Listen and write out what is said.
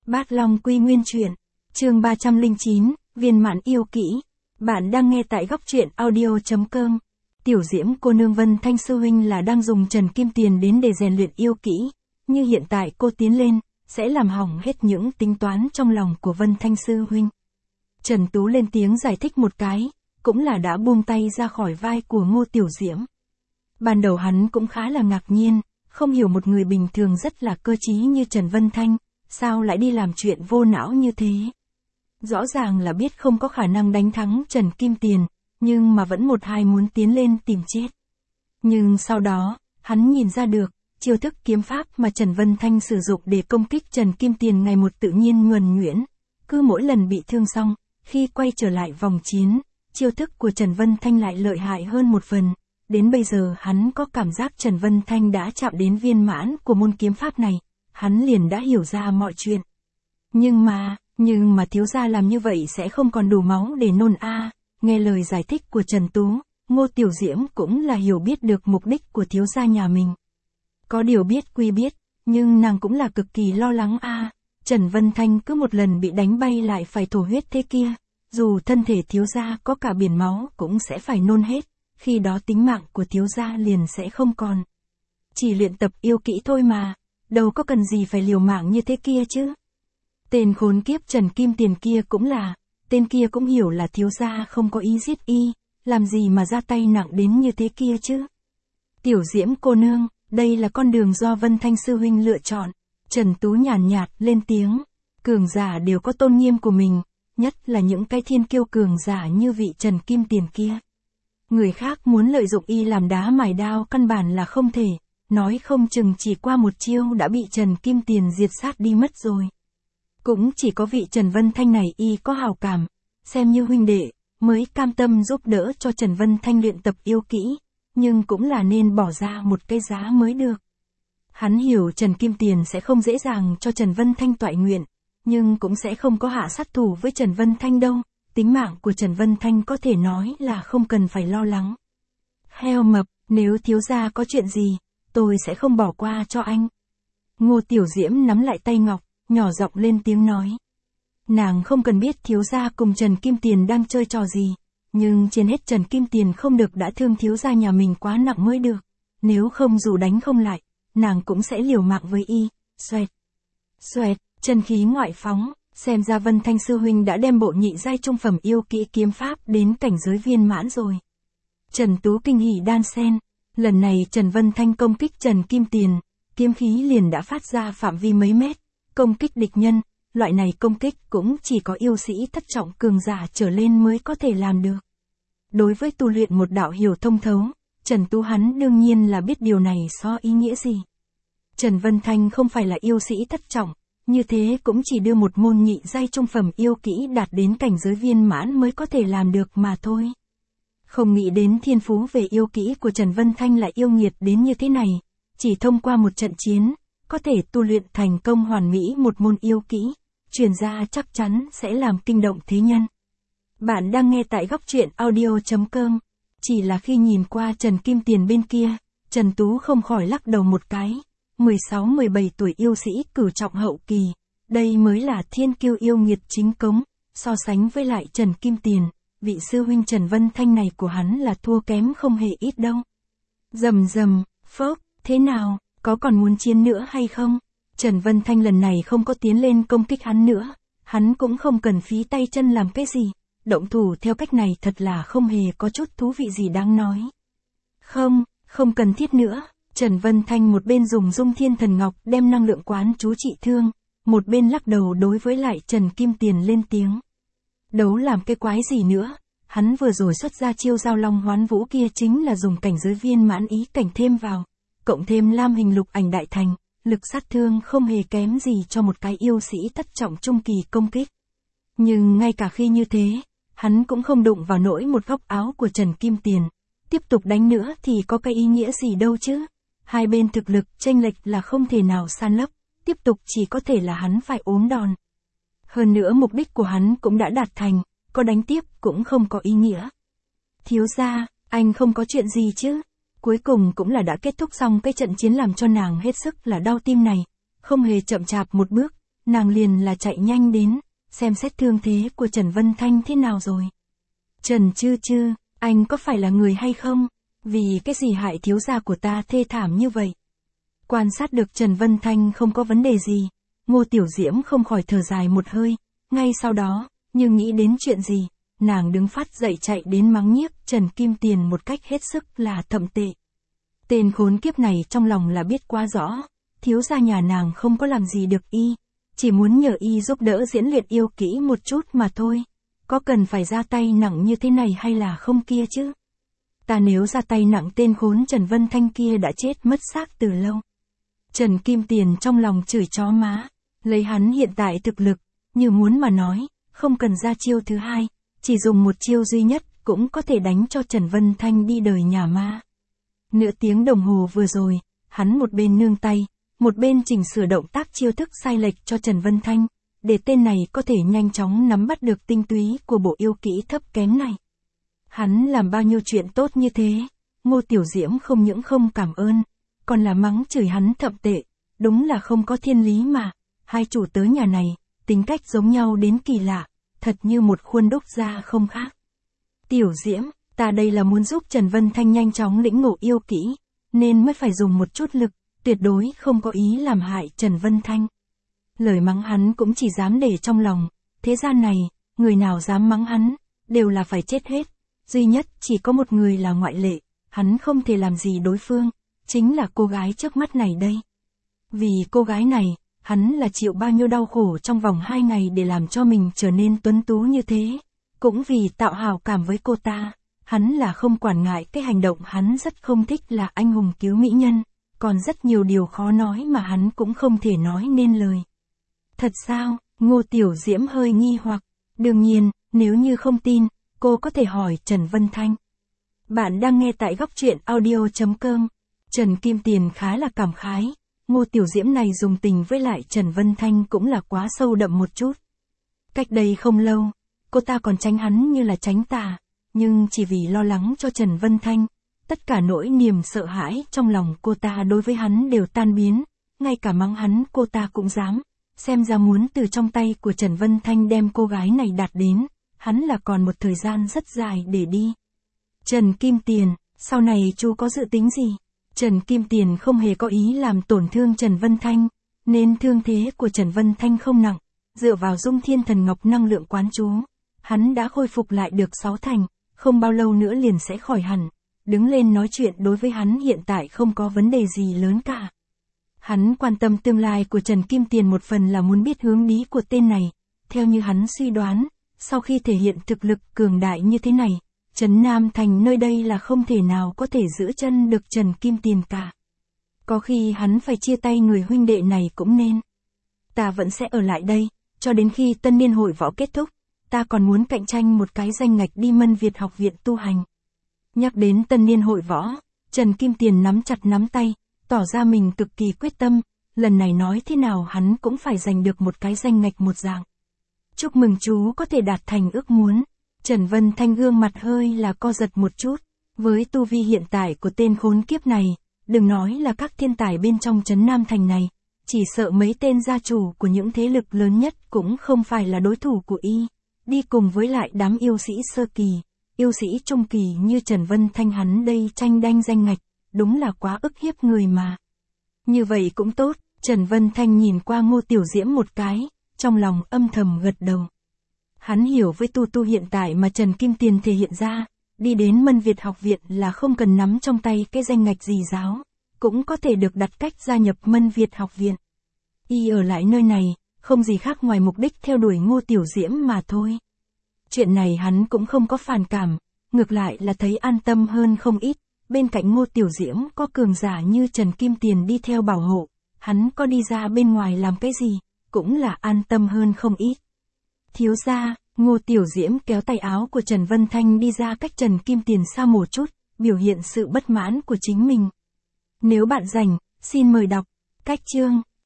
Bát Long Quy Nguyên Truyện, chương 309, viên mãn yêu kỹ. Bạn đang nghe tại góc truyện audio.com. Tiểu Diễm cô nương Vân Thanh sư huynh là đang dùng Trần Kim Tiền đến để rèn luyện yêu kỹ, như hiện tại cô tiến lên, sẽ làm hỏng hết những tính toán trong lòng của Vân Thanh sư huynh. Trần Tú lên tiếng giải thích một cái, cũng là đã buông tay ra khỏi vai của Ngô Tiểu Diễm. Ban đầu hắn cũng khá là ngạc nhiên, không hiểu một người bình thường rất là cơ trí như Trần Vân Thanh, sao lại đi làm chuyện vô não như thế. Rõ ràng là biết không có khả năng đánh thắng Trần Kim Tiền, nhưng mà vẫn một hai muốn tiến lên tìm chết. Nhưng sau đó, hắn nhìn ra được, chiêu thức kiếm pháp mà Trần Vân Thanh sử dụng để công kích Trần Kim Tiền ngày một tự nhiên nhuần nhuyễn, cứ mỗi lần bị thương xong, khi quay trở lại vòng chiến, chiêu thức của Trần Vân Thanh lại lợi hại hơn một phần. Đến bây giờ hắn có cảm giác Trần Vân Thanh đã chạm đến viên mãn của môn kiếm pháp này, hắn liền đã hiểu ra mọi chuyện. Nhưng mà thiếu gia làm như vậy sẽ không còn đủ máu để nôn a. Nghe lời giải thích của Trần Tú, Ngô Tiểu Diễm cũng là hiểu biết được mục đích của thiếu gia nhà mình. Có điều biết quy biết, nhưng nàng cũng là cực kỳ lo lắng a. Trần Vân Thanh cứ một lần bị đánh bay lại phải thổ huyết thế kia, dù thân thể thiếu gia có cả biển máu cũng sẽ phải nôn hết, khi đó tính mạng của thiếu gia liền sẽ không còn. Chỉ luyện tập yêu kỹ thôi mà, đâu có cần gì phải liều mạng như thế kia chứ. Tên khốn kiếp Trần Kim Tiền kia cũng là, tên kia cũng hiểu là thiếu gia không có ý giết y, làm gì mà ra tay nặng đến như thế kia chứ. Tiểu Diễm cô nương, đây là con đường do Vân Thanh sư huynh lựa chọn. Trần Tú nhàn nhạt lên tiếng, cường giả đều có tôn nghiêm của mình, nhất là những cái thiên kiêu cường giả như vị Trần Kim Tiền kia. Người khác muốn lợi dụng y làm đá mài đao căn bản là không thể, nói không chừng chỉ qua một chiêu đã bị Trần Kim Tiền diệt sát đi mất rồi. Cũng chỉ có vị Trần Vân Thanh này y có hào cảm, xem như huynh đệ, mới cam tâm giúp đỡ cho Trần Vân Thanh luyện tập yêu kỹ, nhưng cũng là nên bỏ ra một cái giá mới được. Hắn hiểu Trần Kim Tiền sẽ không dễ dàng cho Trần Vân Thanh toại nguyện, nhưng cũng sẽ không có hạ sát thủ với Trần Vân Thanh đâu, tính mạng của Trần Vân Thanh có thể nói là không cần phải lo lắng. Heo mập, nếu thiếu gia có chuyện gì, tôi sẽ không bỏ qua cho anh. Ngô Tiểu Diễm nắm lại tay ngọc, nhỏ giọng lên tiếng nói. Nàng không cần biết thiếu gia cùng Trần Kim Tiền đang chơi trò gì, nhưng trên hết Trần Kim Tiền không được đã thương thiếu gia nhà mình quá nặng mới được, nếu không dù đánh không lại, nàng cũng sẽ liều mạng với y. Xoẹt, xoẹt, chân khí ngoại phóng, xem ra Vân Thanh sư huynh đã đem bộ nhị giai trung phẩm yêu kỹ kiếm pháp đến cảnh giới viên mãn rồi. Trần Tú kinh hỉ đan sen, lần này Trần Vân Thanh công kích Trần Kim Tiền, kiếm khí liền đã phát ra phạm vi mấy mét, công kích địch nhân, loại này công kích cũng chỉ có yêu sĩ thất trọng cường giả trở lên mới có thể làm được. Đối với tu luyện một đạo hiểu thông thấu, Trần Tú hắn đương nhiên là biết điều này so ý nghĩa gì. Trần Vân Thanh không phải là yêu sĩ thất trọng, như thế cũng chỉ đưa một môn nhị giai trung phẩm yêu kỹ đạt đến cảnh giới viên mãn mới có thể làm được mà thôi. Không nghĩ đến thiên phú về yêu kỹ của Trần Vân Thanh lại yêu nghiệt đến như thế này, chỉ thông qua một trận chiến, có thể tu luyện thành công hoàn mỹ một môn yêu kỹ, truyền ra chắc chắn sẽ làm kinh động thế nhân. Bạn đang nghe tại góc truyện audio.com, chỉ là khi nhìn qua Trần Kim Tiền bên kia, Trần Tú không khỏi lắc đầu một cái, 16-17 tuổi yêu sĩ cửu trọng hậu kỳ, đây mới là thiên kiêu yêu nghiệt chính cống, so sánh với lại Trần Kim Tiền, vị sư huynh Trần Vân Thanh này của hắn là thua kém không hề ít đâu. Rầm rầm, phốc, thế nào, có còn muốn chiến nữa hay không? Trần Vân Thanh lần này không có tiến lên công kích hắn nữa, hắn cũng không cần phí tay chân làm cái gì, động thủ theo cách này thật là không hề có chút thú vị gì đáng nói. Không cần thiết nữa. Trần Vân Thanh một bên dùng Dung Thiên Thần Ngọc đem năng lượng quán chú trị thương, một bên lắc đầu đối với lại Trần Kim Tiền lên tiếng. Đấu làm cái quái gì nữa, hắn vừa rồi xuất ra chiêu giao long hoán vũ kia chính là dùng cảnh giới viên mãn ý cảnh thêm vào, cộng thêm lam hình lục ảnh đại thành, lực sát thương không hề kém gì cho một cái yêu sĩ thất trọng trung kỳ công kích. Nhưng ngay cả khi như thế, hắn cũng không đụng vào nỗi một góc áo của Trần Kim Tiền, tiếp tục đánh nữa thì có cái ý nghĩa gì đâu chứ. Hai bên thực lực chênh lệch là không thể nào san lấp, tiếp tục chỉ có thể là hắn phải ốm đòn. Hơn nữa mục đích của hắn cũng đã đạt thành, có đánh tiếp cũng không có ý nghĩa. Thiếu gia, anh không có chuyện gì chứ? Cuối cùng cũng là đã kết thúc xong cái trận chiến làm cho nàng hết sức là đau tim này, không hề chậm chạp một bước, nàng liền là chạy nhanh đến, xem xét thương thế của Trần Vân Thanh thế nào rồi. Trần Chư Chư, anh có phải là người hay không? Vì cái gì hại thiếu gia của ta thê thảm như vậy? Quan sát được Trần Vân Thanh không có vấn đề gì, Ngô Tiểu Diễm không khỏi thở dài một hơi, ngay sau đó, như nghĩ đến chuyện gì, nàng đứng phát dậy chạy đến mắng nhiếc Trần Kim Tiền một cách hết sức là thậm tệ. Tên khốn kiếp này trong lòng là biết quá rõ, thiếu gia nhà nàng không có làm gì được y, chỉ muốn nhờ y giúp đỡ diễn luyện yêu kỹ một chút mà thôi, có cần phải ra tay nặng như thế này hay là không kia chứ? Ta nếu ra tay nặng tên khốn Trần Vân Thanh kia đã chết mất xác từ lâu. Trần Kim Tiền trong lòng chửi chó má, lấy hắn hiện tại thực lực, như muốn mà nói, không cần ra chiêu thứ hai, chỉ dùng một chiêu duy nhất cũng có thể đánh cho Trần Vân Thanh đi đời nhà ma. Nửa tiếng đồng hồ vừa rồi, hắn một bên nương tay, một bên chỉnh sửa động tác chiêu thức sai lệch cho Trần Vân Thanh, để tên này có thể nhanh chóng nắm bắt được tinh túy của bộ yêu kỹ thấp kém này. Hắn làm bao nhiêu chuyện tốt như thế, Ngô Tiểu Diễm không những không cảm ơn, còn là mắng chửi hắn thậm tệ, đúng là không có thiên lý mà, hai chủ tớ nhà này, tính cách giống nhau đến kỳ lạ, thật như một khuôn đúc ra không khác. Tiểu Diễm, ta đây là muốn giúp Trần Vân Thanh nhanh chóng lĩnh ngộ yêu kỹ, nên mới phải dùng một chút lực, tuyệt đối không có ý làm hại Trần Vân Thanh. Lời mắng hắn cũng chỉ dám để trong lòng, thế gian này, người nào dám mắng hắn, đều là phải chết hết, duy nhất chỉ có một người là ngoại lệ, hắn không thể làm gì đối phương, chính là cô gái trước mắt này đây. Vì cô gái này, hắn là chịu bao nhiêu đau khổ trong vòng 2 ngày để làm cho mình trở nên tuấn tú như thế, cũng vì tạo hảo cảm với cô ta, hắn là không quản ngại cái hành động hắn rất không thích là anh hùng cứu mỹ nhân, còn rất nhiều điều khó nói mà hắn cũng không thể nói nên lời. Thật sao? Ngô Tiểu Diễm hơi nghi hoặc, đương nhiên, nếu như không tin, cô có thể hỏi Trần Vân Thanh. Bạn đang nghe tại góc truyện audio.com. Trần Kim Tiền khá là cảm khái, Ngô Tiểu Diễm này dùng tình với lại Trần Vân Thanh cũng là quá sâu đậm một chút. Cách đây không lâu, cô ta còn tránh hắn như là tránh tà, nhưng chỉ vì lo lắng cho Trần Vân Thanh, tất cả nỗi niềm sợ hãi trong lòng cô ta đối với hắn đều tan biến, ngay cả mắng hắn cô ta cũng dám, xem ra muốn từ trong tay của Trần Vân Thanh đem cô gái này đạt đến, hắn là còn một thời gian rất dài để đi. Trần Kim Tiền, sau này chú có dự tính gì? Trần Kim Tiền không hề có ý làm tổn thương Trần Vân Thanh, nên thương thế của Trần Vân Thanh không nặng, dựa vào Dung Thiên Thần Ngọc năng lượng quán chú, hắn đã khôi phục lại được 6 thành, không bao lâu nữa liền sẽ khỏi hẳn, đứng lên nói chuyện đối với hắn hiện tại không có vấn đề gì lớn cả. Hắn quan tâm tương lai của Trần Kim Tiền một phần là muốn biết hướng đi của tên này, theo như hắn suy đoán, sau khi thể hiện thực lực cường đại như thế này, Trấn Nam Thành nơi đây là không thể nào có thể giữ chân được Trần Kim Tiền cả. Có khi hắn phải chia tay người huynh đệ này cũng nên. Ta vẫn sẽ ở lại đây, cho đến khi tân niên hội võ kết thúc, ta còn muốn cạnh tranh một cái danh ngạch đi Mân Việt học viện tu hành. Nhắc đến tân niên hội võ, Trần Kim Tiền nắm chặt nắm tay, tỏ ra mình cực kỳ quyết tâm, lần này nói thế nào hắn cũng phải giành được một cái danh ngạch một dạng. Chúc mừng chú có thể đạt thành ước muốn. Trần Vân Thanh gương mặt hơi là co giật một chút, với tu vi hiện tại của tên khốn kiếp này, đừng nói là các thiên tài bên trong Trấn Nam Thành này, chỉ sợ mấy tên gia chủ của những thế lực lớn nhất cũng không phải là đối thủ của y, đi cùng với lại đám yêu sĩ sơ kỳ, yêu sĩ trung kỳ như Trần Vân Thanh hắn đây tranh đanh danh ngạch, đúng là quá ức hiếp người mà. Như vậy cũng tốt, Trần Vân Thanh nhìn qua Ngô Tiểu Diễm một cái, trong lòng âm thầm gật đầu. Hắn hiểu với tu hiện tại mà Trần Kim Tiền thể hiện ra, đi đến Mân Việt học viện là không cần nắm trong tay cái danh ngạch gì giáo, cũng có thể được đặt cách gia nhập Mân Việt học viện. Y ở lại nơi này, không gì khác ngoài mục đích theo đuổi Ngô Tiểu Diễm mà thôi. Chuyện này hắn cũng không có phản cảm, ngược lại là thấy an tâm hơn không ít, bên cạnh Ngô Tiểu Diễm có cường giả như Trần Kim Tiền đi theo bảo hộ, hắn có đi ra bên ngoài làm cái gì, cũng là an tâm hơn không ít. Thiếu gia, Ngô Tiểu Diễm kéo tay áo của Trần Vân Thanh đi ra cách Trần Kim Tiền xa một chút, biểu hiện sự bất mãn của chính mình. Nếu bạn rảnh, xin mời đọc. Cách chương